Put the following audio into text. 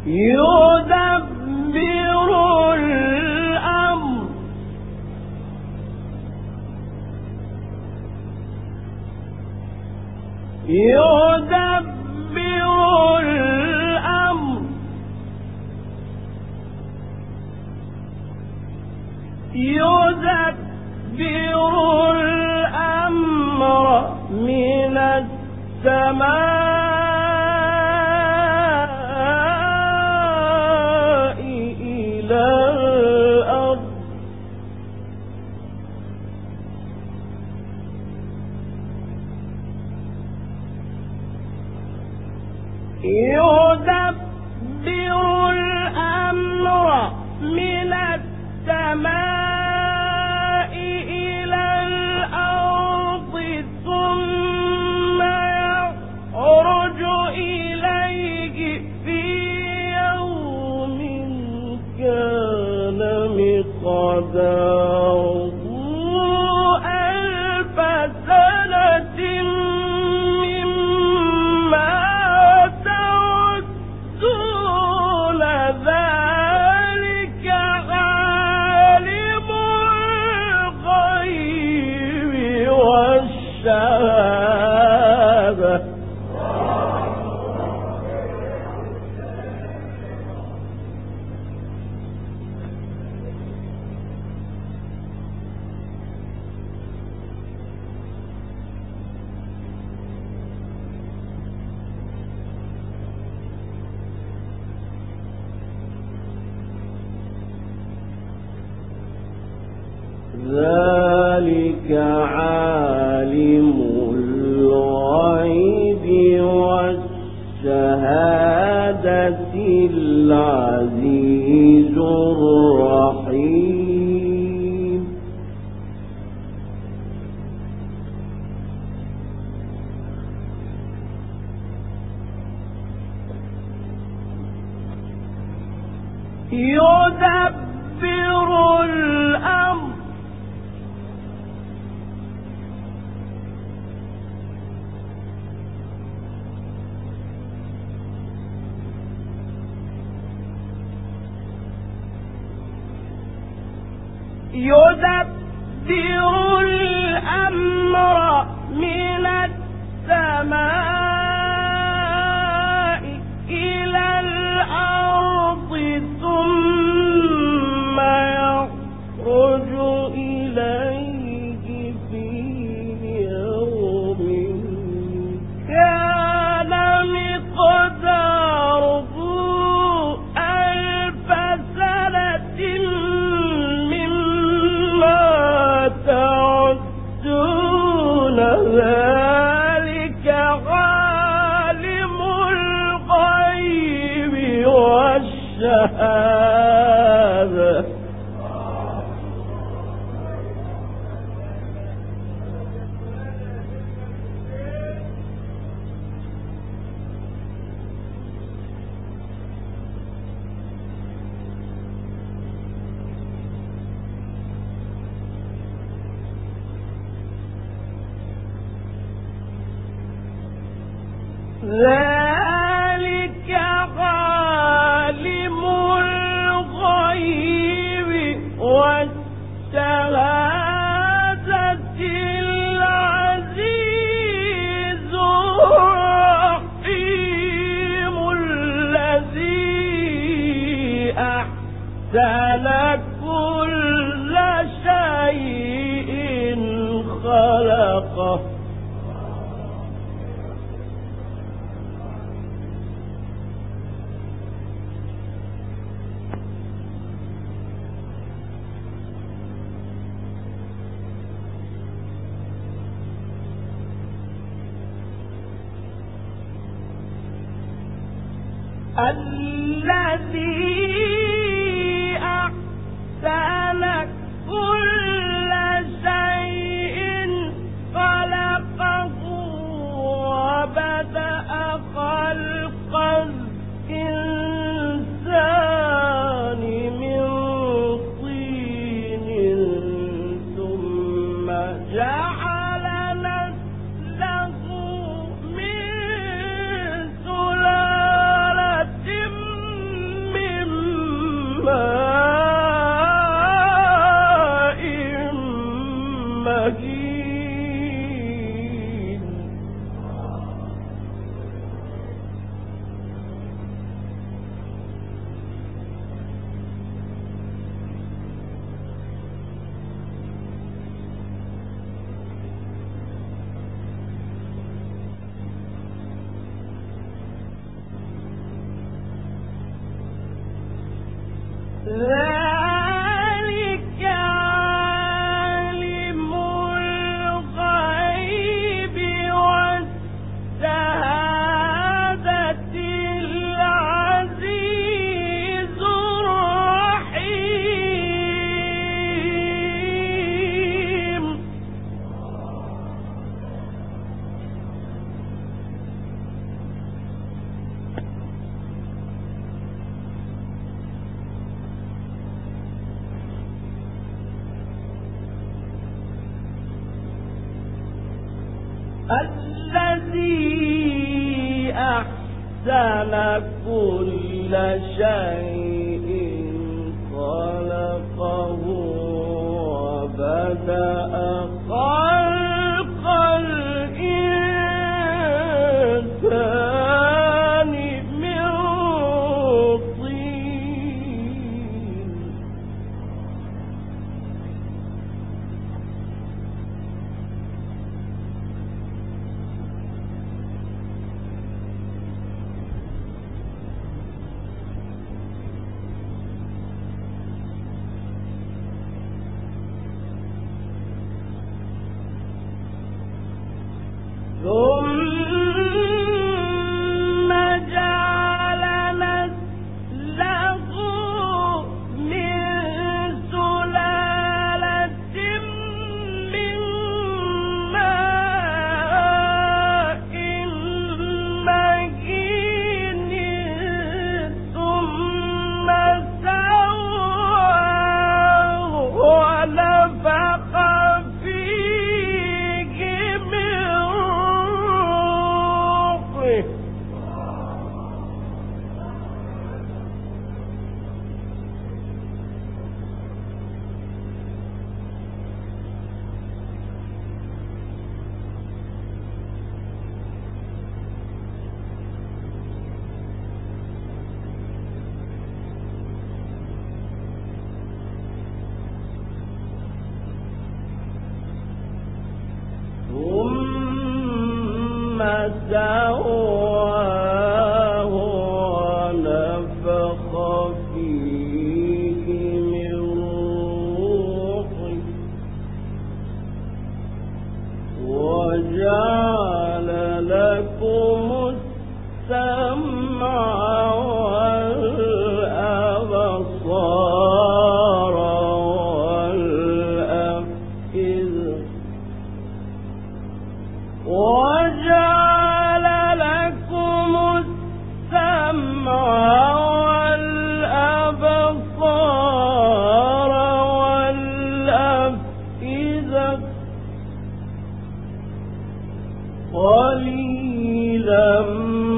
يدبر الأمر من السماء إلى الأرض يدبر الأمر من السماء إلى الأرض ثم يعرج إليه في يوم كان مقداره 1000 سنة مما تعدون ذلك عالم الغيب والشهادة ذلك عالم الغيب والشهادة العزيز الرحيم يدبر الأمر من السماء إلى الأرض ثم يخرج إليه في يوم كان مقداره 1000 سنة مما تعدون ذلك عالم الغيب والشهادة ذلك عالم الغيب والشهادة العزيز الرحيم الذي أحسن كل شيء خلقه الذي أحسن كل شيء خلقه وبدأ خلق الإنسان من طين ثم جعل نسله من سلالة الذي أحسن كل شيء خلقه وبدأ خلق الإنسان من طين ثم جعل نسله من سلالة من ماء مهين ثم سواه ونفخ فيه من روحه ثم سواه ونفخ فيه من روحه وجعل لكم السمع والأبصار والأفئدة وجعل لكم السمع والأبصار والأفئدة قليلا